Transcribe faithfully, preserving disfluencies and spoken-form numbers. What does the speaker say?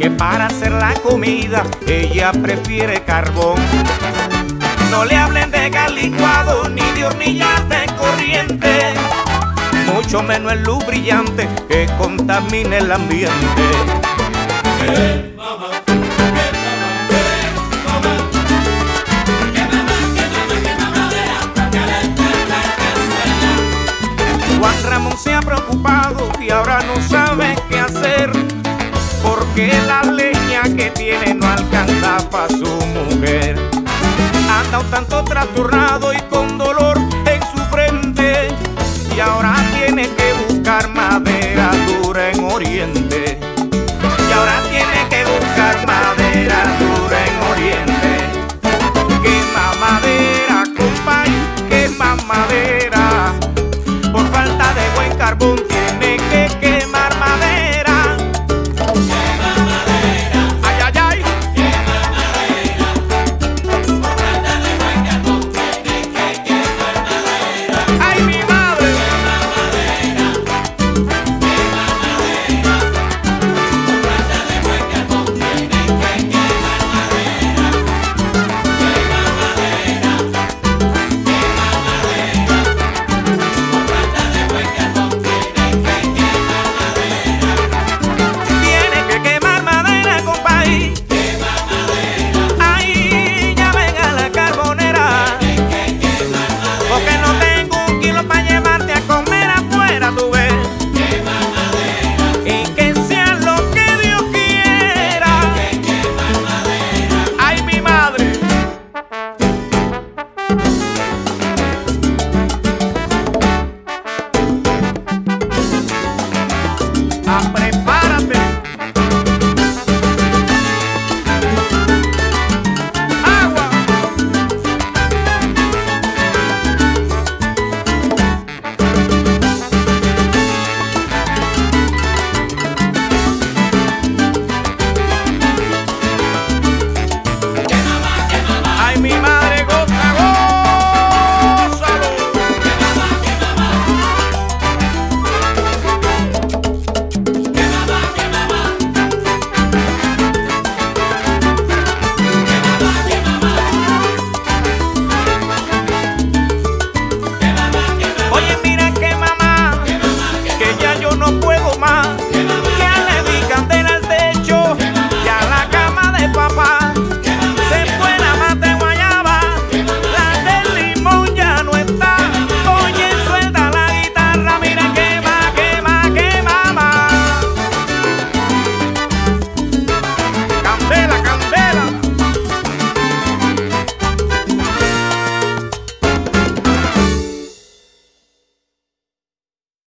que para hacer la comida ella prefiere carbón. No le hablen de gas licuado ni de hornillas de corriente, mucho menos el luz brillante que contamine el ambiente. ¡Eh, mamá! ¡Qué mamá! ¡Eh, mamá! ¡Qué mamá, qué mamá, qué mamadera! ¡Caliente la cazuela! Juan Ramón se ha preocupado y ahora no sabe qué hacer, porque la leña que tiene no alcanza para su mujer. Anda un tanto trastornado y con dolor en su frente, y ahora